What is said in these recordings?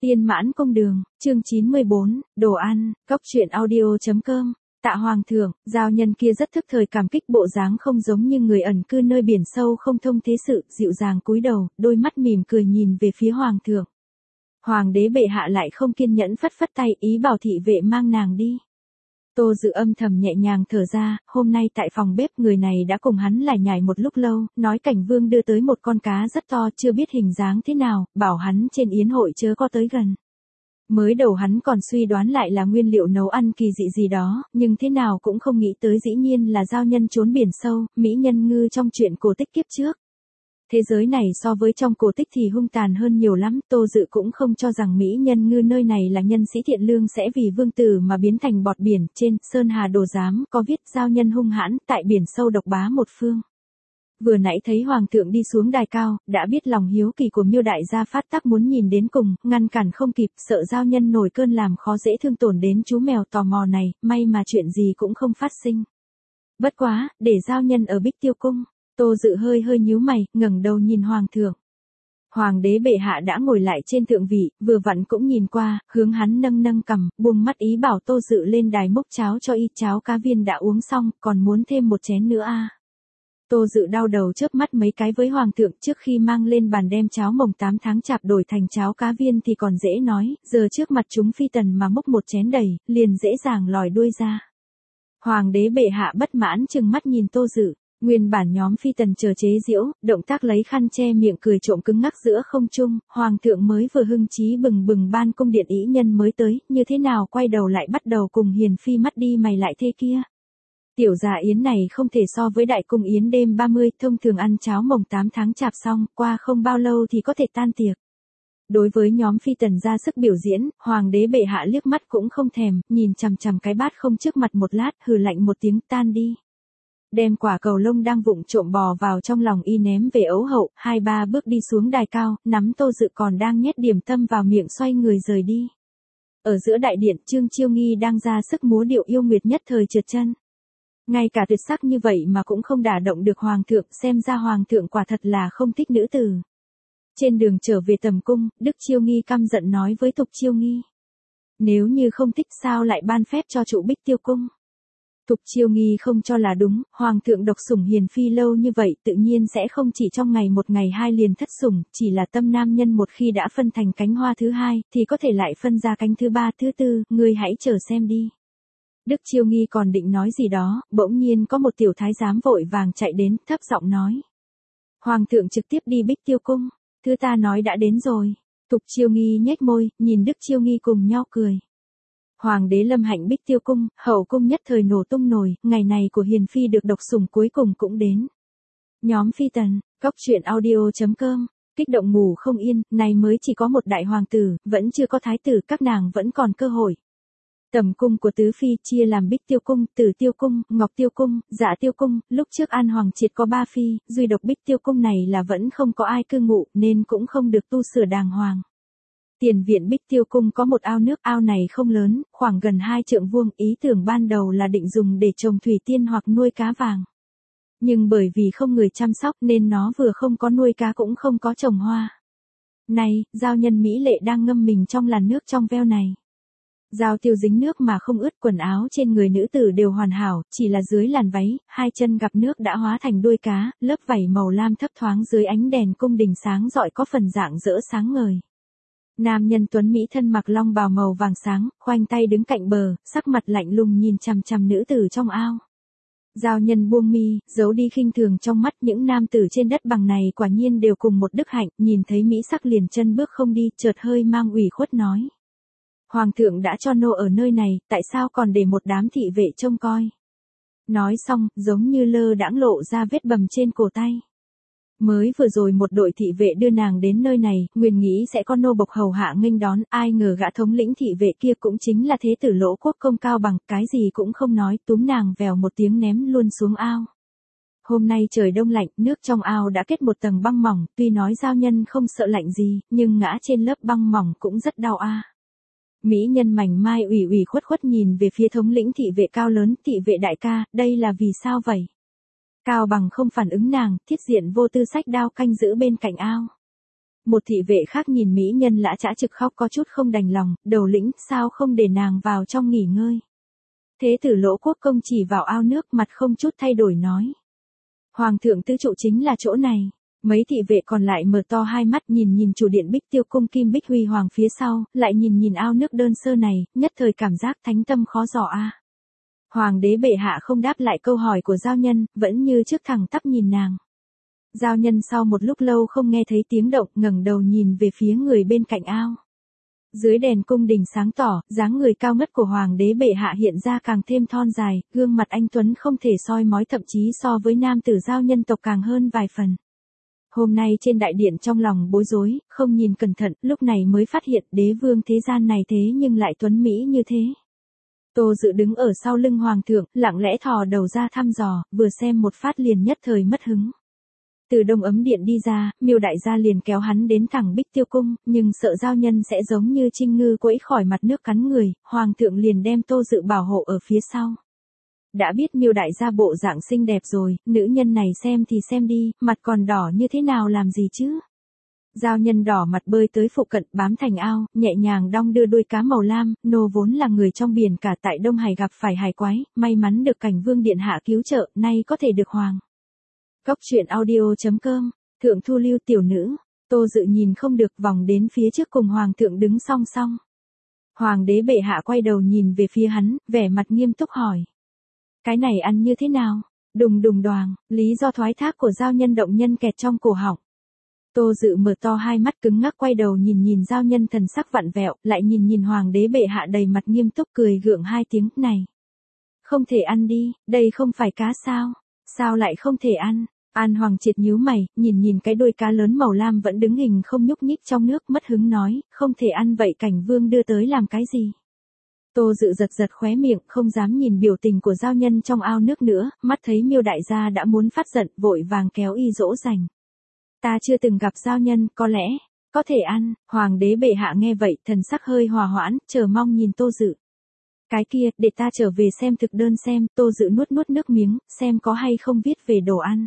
Tiên Mãn Công Đường, chương 94, đồ ăn, cóc truyện audio.com. Tạ Hoàng thượng, giao nhân kia rất thức thời cảm kích, bộ dáng không giống như người ẩn cư nơi biển sâu không thông thế sự, dịu dàng cúi đầu, đôi mắt mỉm cười nhìn về phía Hoàng thượng. Hoàng đế bệ hạ lại không kiên nhẫn phất phất tay, ý bảo thị vệ mang nàng đi. Tô Dự âm thầm nhẹ nhàng thở ra, hôm nay tại phòng bếp người này đã cùng hắn lải nhải một lúc lâu, nói Cảnh Vương đưa tới một con cá rất to chưa biết hình dáng thế nào, bảo hắn trên yến hội chớ có tới gần. Mới đầu hắn còn suy đoán lại là nguyên liệu nấu ăn kỳ dị gì đó, nhưng thế nào cũng không nghĩ tới dĩ nhiên là giao nhân trốn biển sâu, mỹ nhân ngư trong chuyện cổ tích kiếp trước. Thế giới này so với trong cổ tích thì hung tàn hơn nhiều lắm, Tô Dự cũng không cho rằng mỹ nhân ngư nơi này là nhân sĩ thiện lương sẽ vì vương tử mà biến thành bọt biển. Trên Sơn Hà Đồ Giám có viết giao nhân hung hãn, tại biển sâu độc bá một phương. Vừa nãy thấy Hoàng thượng đi xuống đài cao, đã biết lòng hiếu kỳ của Miêu đại gia phát tác muốn nhìn đến cùng, ngăn cản không kịp, sợ giao nhân nổi cơn làm khó dễ thương tổn đến chú mèo tò mò này, may mà chuyện gì cũng không phát sinh. Bất quá, để giao nhân ở Bích Tiêu Cung. Tô Dự hơi nhíu mày, ngẩng đầu nhìn Hoàng thượng. Hoàng đế bệ hạ đã ngồi lại trên thượng vị, vừa vặn cũng nhìn qua, hướng hắn nâng cằm, buông mắt ý bảo Tô Dự lên đài múc cháo cho y. Cháo cá viên đã uống xong, còn muốn thêm một chén nữa à. Tô Dự đau đầu chớp mắt mấy cái với Hoàng thượng, trước khi mang lên bàn đem cháo mồng 8 tháng chạp đổi thành cháo cá viên thì còn dễ nói, giờ trước mặt chúng phi tần mà múc một chén đầy, liền dễ dàng lòi đuôi ra. Hoàng đế bệ hạ bất mãn trừng mắt nhìn Tô Dự. Nguyên bản nhóm phi tần chờ chế giễu, động tác lấy khăn che miệng cười trộm cứng ngắc giữa không trung, Hoàng thượng mới vừa hưng trí bừng bừng ban cung điện ý nhân mới tới, như thế nào quay đầu lại bắt đầu cùng hiền phi mắt đi mày lại thế kia. Tiểu gia yến này không thể so với đại cung yến đêm 30, thông thường ăn cháo mồng 8 tháng chạp xong, qua không bao lâu thì có thể tan tiệc. Đối với nhóm phi tần ra sức biểu diễn, Hoàng đế bệ hạ liếc mắt cũng không thèm, nhìn chằm chằm cái bát không trước mặt một lát, hừ lạnh một tiếng tan đi. Đem quả cầu lông đang vụng trộm bò vào trong lòng y ném về ấu hậu, 2-3 bước đi xuống đài cao, nắm Tô Dự còn đang nhét điểm tâm vào miệng xoay người rời đi. Ở giữa đại điện, Trương Chiêu Nghi đang ra sức múa điệu yêu nguyệt nhất thời trượt chân. Ngay cả tuyệt sắc như vậy mà cũng không đả động được Hoàng thượng, xem ra Hoàng thượng quả thật là không thích nữ tử. Trên đường trở về tầm cung, Đức Chiêu Nghi căm giận nói với Thục Chiêu Nghi. Nếu như không thích sao lại ban phép cho trụ Bích Tiêu Cung. Thục Chiêu Nghi không cho là đúng, Hoàng thượng độc sủng hiền phi lâu như vậy tự nhiên sẽ không chỉ trong ngày một ngày hai liền thất sủng, chỉ là tâm nam nhân một khi đã phân thành cánh hoa thứ hai, thì có thể lại phân ra cánh thứ ba thứ tư, ngươi hãy chờ xem đi. Đức Chiêu Nghi còn định nói gì đó, bỗng nhiên có một tiểu thái giám vội vàng chạy đến, thấp giọng nói. Hoàng thượng trực tiếp đi Bích Tiêu Cung, thứ ta nói đã đến rồi. Thục Chiêu Nghi nhếch môi, nhìn Đức Chiêu Nghi cùng nhau cười. Hoàng đế lâm hạnh Bích Tiêu Cung, hậu cung nhất thời nổ tung nổi, ngày này của hiền phi được độc sủng cuối cùng cũng đến. Nhóm phi tần, cóc truyện audio.com, kích động ngủ không yên, này mới chỉ có một đại hoàng tử, vẫn chưa có thái tử, các nàng vẫn còn cơ hội. Tầm cung của tứ phi chia làm Bích Tiêu Cung, Tử Tiêu Cung, Ngọc Tiêu Cung, Dạ Tiêu Cung, lúc trước An Hoàng Triệt có 3 phi, duy độc Bích Tiêu Cung này là vẫn không có ai cư ngụ nên cũng không được tu sửa đàng hoàng. Tiền viện Bích Tiêu Cung có một ao nước, ao này không lớn, khoảng gần 2 trượng vuông, ý tưởng ban đầu là định dùng để trồng thủy tiên hoặc nuôi cá vàng. Nhưng bởi vì không người chăm sóc nên nó vừa không có nuôi cá cũng không có trồng hoa. Này, giao nhân mỹ lệ đang ngâm mình trong làn nước trong veo này. Dao tiêu dính nước mà không ướt, quần áo trên người nữ tử đều hoàn hảo, chỉ là dưới làn váy, hai chân gặp nước đã hóa thành đuôi cá, lớp vảy màu lam thấp thoáng dưới ánh đèn cung đình sáng rọi có phần rạng rỡ sáng ngời. Nam nhân tuấn mỹ thân mặc long bào màu vàng sáng, khoanh tay đứng cạnh bờ, sắc mặt lạnh lùng nhìn chằm chằm nữ tử trong ao. Giao nhân buông mi, giấu đi khinh thường trong mắt, những nam tử trên đất bằng này quả nhiên đều cùng một đức hạnh, nhìn thấy mỹ sắc liền chân bước không đi, chợt hơi mang ủy khuất nói. Hoàng thượng đã cho nô ở nơi này, tại sao còn để một đám thị vệ trông coi? Nói xong, giống như lơ đãng lộ ra vết bầm trên cổ tay. Mới vừa rồi một đội thị vệ đưa nàng đến nơi này, nguyên nghĩ sẽ có nô bộc hầu hạ nghênh đón, ai ngờ gã thống lĩnh thị vệ kia cũng chính là thế tử Lỗ Quốc Công Cao Bằng, cái gì cũng không nói, túm nàng vèo một tiếng ném luôn xuống ao. Hôm nay trời đông lạnh, nước trong ao đã kết một tầng băng mỏng, tuy nói giao nhân không sợ lạnh gì, nhưng ngã trên lớp băng mỏng cũng rất đau a. Mỹ nhân mảnh mai ủy khuất nhìn về phía thống lĩnh thị vệ cao lớn, thị vệ đại ca, đây là vì sao vậy? Cao Bằng không phản ứng nàng, thiết diện vô tư xách đao canh giữ bên cạnh ao. Một thị vệ khác nhìn mỹ nhân lã chã trực khóc có chút không đành lòng, đầu lĩnh sao không để nàng vào trong nghỉ ngơi. Thế tử Lỗ Quốc Công chỉ vào ao nước mặt không chút thay đổi nói. Hoàng thượng tứ trụ chính là chỗ này. Mấy thị vệ còn lại mở to hai mắt nhìn chủ điện Bích Tiêu Cung Kim Bích Huy Hoàng phía sau, lại nhìn ao nước đơn sơ này, nhất thời cảm giác thánh tâm khó dò a. Hoàng đế bệ hạ không đáp lại câu hỏi của giao nhân, vẫn như trước thẳng tắp nhìn nàng. Giao nhân sau một lúc lâu không nghe thấy tiếng động, ngẩng đầu nhìn về phía người bên cạnh ao. Dưới đèn cung đình sáng tỏ, dáng người cao ngất của hoàng đế bệ hạ hiện ra càng thêm thon dài, gương mặt anh tuấn không thể soi mói, thậm chí so với nam tử giao nhân tộc càng hơn vài phần. Hôm nay trên đại điện trong lòng bối rối, không nhìn cẩn thận, lúc này mới phát hiện đế vương thế gian này thế nhưng lại tuấn mỹ như thế. Tô Dự đứng ở sau lưng hoàng thượng, lặng lẽ thò đầu ra thăm dò, vừa xem một phát liền nhất thời mất hứng. Từ Đông Ấm Điện đi ra, Miêu đại gia liền kéo hắn đến thẳng Bích Tiêu Cung, nhưng sợ giao nhân sẽ giống như trinh ngư quẫy khỏi mặt nước cắn người, hoàng thượng liền đem Tô Dự bảo hộ ở phía sau. Đã biết Miêu đại gia bộ dạng xinh đẹp rồi, nữ nhân này xem thì xem đi, mặt còn đỏ như thế nào làm gì chứ? Giao nhân đỏ mặt bơi tới phụ cận bám thành ao, nhẹ nhàng đong đưa đuôi cá màu lam, nô vốn là người trong biển cả tại Đông Hải gặp phải hải quái, may mắn được Cảnh Vương điện hạ cứu trợ, nay có thể được hoàng. Cóc truyện audio.com, thượng thu lưu tiểu nữ, Tô Dự nhìn không được vòng đến phía trước cùng hoàng thượng đứng song song. Hoàng đế bệ hạ quay đầu nhìn về phía hắn, vẻ mặt nghiêm túc hỏi. Cái này ăn như thế nào? Đùng đùng đoàng, lý do thoái thác của giao nhân động nhân kẹt trong cổ họng. Tô Dự mở to hai mắt cứng ngắc quay đầu nhìn giao nhân thần sắc vặn vẹo, lại nhìn hoàng đế bệ hạ đầy mặt nghiêm túc cười gượng hai tiếng, này. Không thể ăn đi, đây không phải cá sao? Sao lại không thể ăn? An Hoàng Triệt nhíu mày, nhìn cái đuôi cá lớn màu lam vẫn đứng hình không nhúc nhích trong nước, mất hứng nói, không thể ăn vậy Cảnh Vương đưa tới làm cái gì? Tô Dự giật khóe miệng, không dám nhìn biểu tình của giao nhân trong ao nước nữa, mắt thấy Miêu đại gia đã muốn phát giận, vội vàng kéo y dỗ dành. Ta chưa từng gặp giao nhân, có lẽ, có thể ăn. Hoàng đế bệ hạ nghe vậy, thần sắc hơi hòa hoãn, chờ mong nhìn Tô Dự. Cái kia, để ta trở về xem thực đơn xem, Tô Dự nuốt nước miếng, xem có hay không viết về đồ ăn.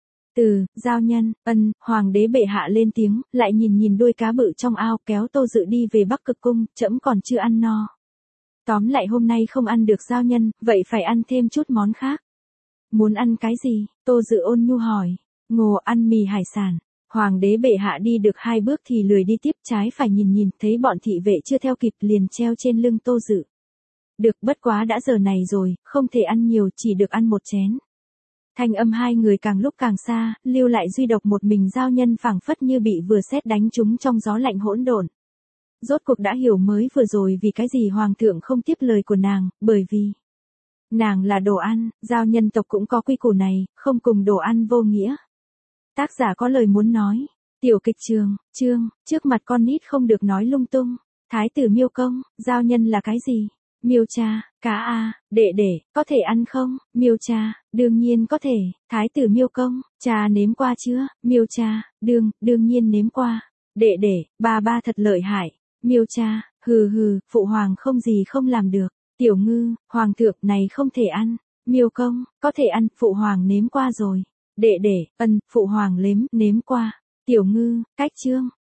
Giao nhân, hoàng đế bệ hạ lên tiếng, lại nhìn đuôi cá bự trong ao, kéo Tô Dự đi về Bắc Cực Cung, trẫm còn chưa ăn no. Tóm lại hôm nay không ăn được giao nhân, vậy phải ăn thêm chút món khác. Muốn ăn cái gì? Tô Dự ôn nhu hỏi. Ngô ăn mì hải sản. Hoàng đế bệ hạ đi được 2 bước thì lười đi tiếp, trái phải nhìn, thấy bọn thị vệ chưa theo kịp liền treo trên lưng Tô Dự. Được, bất quá đã giờ này rồi, không thể ăn nhiều, chỉ được ăn một chén. Thanh âm hai người càng lúc càng xa, lưu lại duy độc một mình giao nhân phảng phất như bị vừa sét đánh trúng trong gió lạnh hỗn độn. Rốt cuộc đã hiểu mới vừa rồi vì cái gì hoàng thượng không tiếp lời của nàng, bởi vì nàng là đồ ăn, giao nhân tộc cũng có quy củ này, không cùng đồ ăn vô nghĩa. Tác giả có lời muốn nói. Tiểu kịch trường, trước mặt con nít không được nói lung tung. Thái tử Miêu Công, giao nhân là cái gì? Miêu cha, cá a, đệ, có thể ăn không? Miêu cha, đương nhiên có thể. Thái tử Miêu Công, cha nếm qua chưa? Miêu cha, đương nhiên nếm qua. Đệ, ba thật lợi hại. Miêu cha, hừ, phụ hoàng không gì không làm được. Tiểu ngư, hoàng thượng này không thể ăn. Miêu Công, có thể ăn, phụ hoàng nếm qua rồi. Đệ, phụ hoàng nếm qua. Tiểu ngư, cách chương,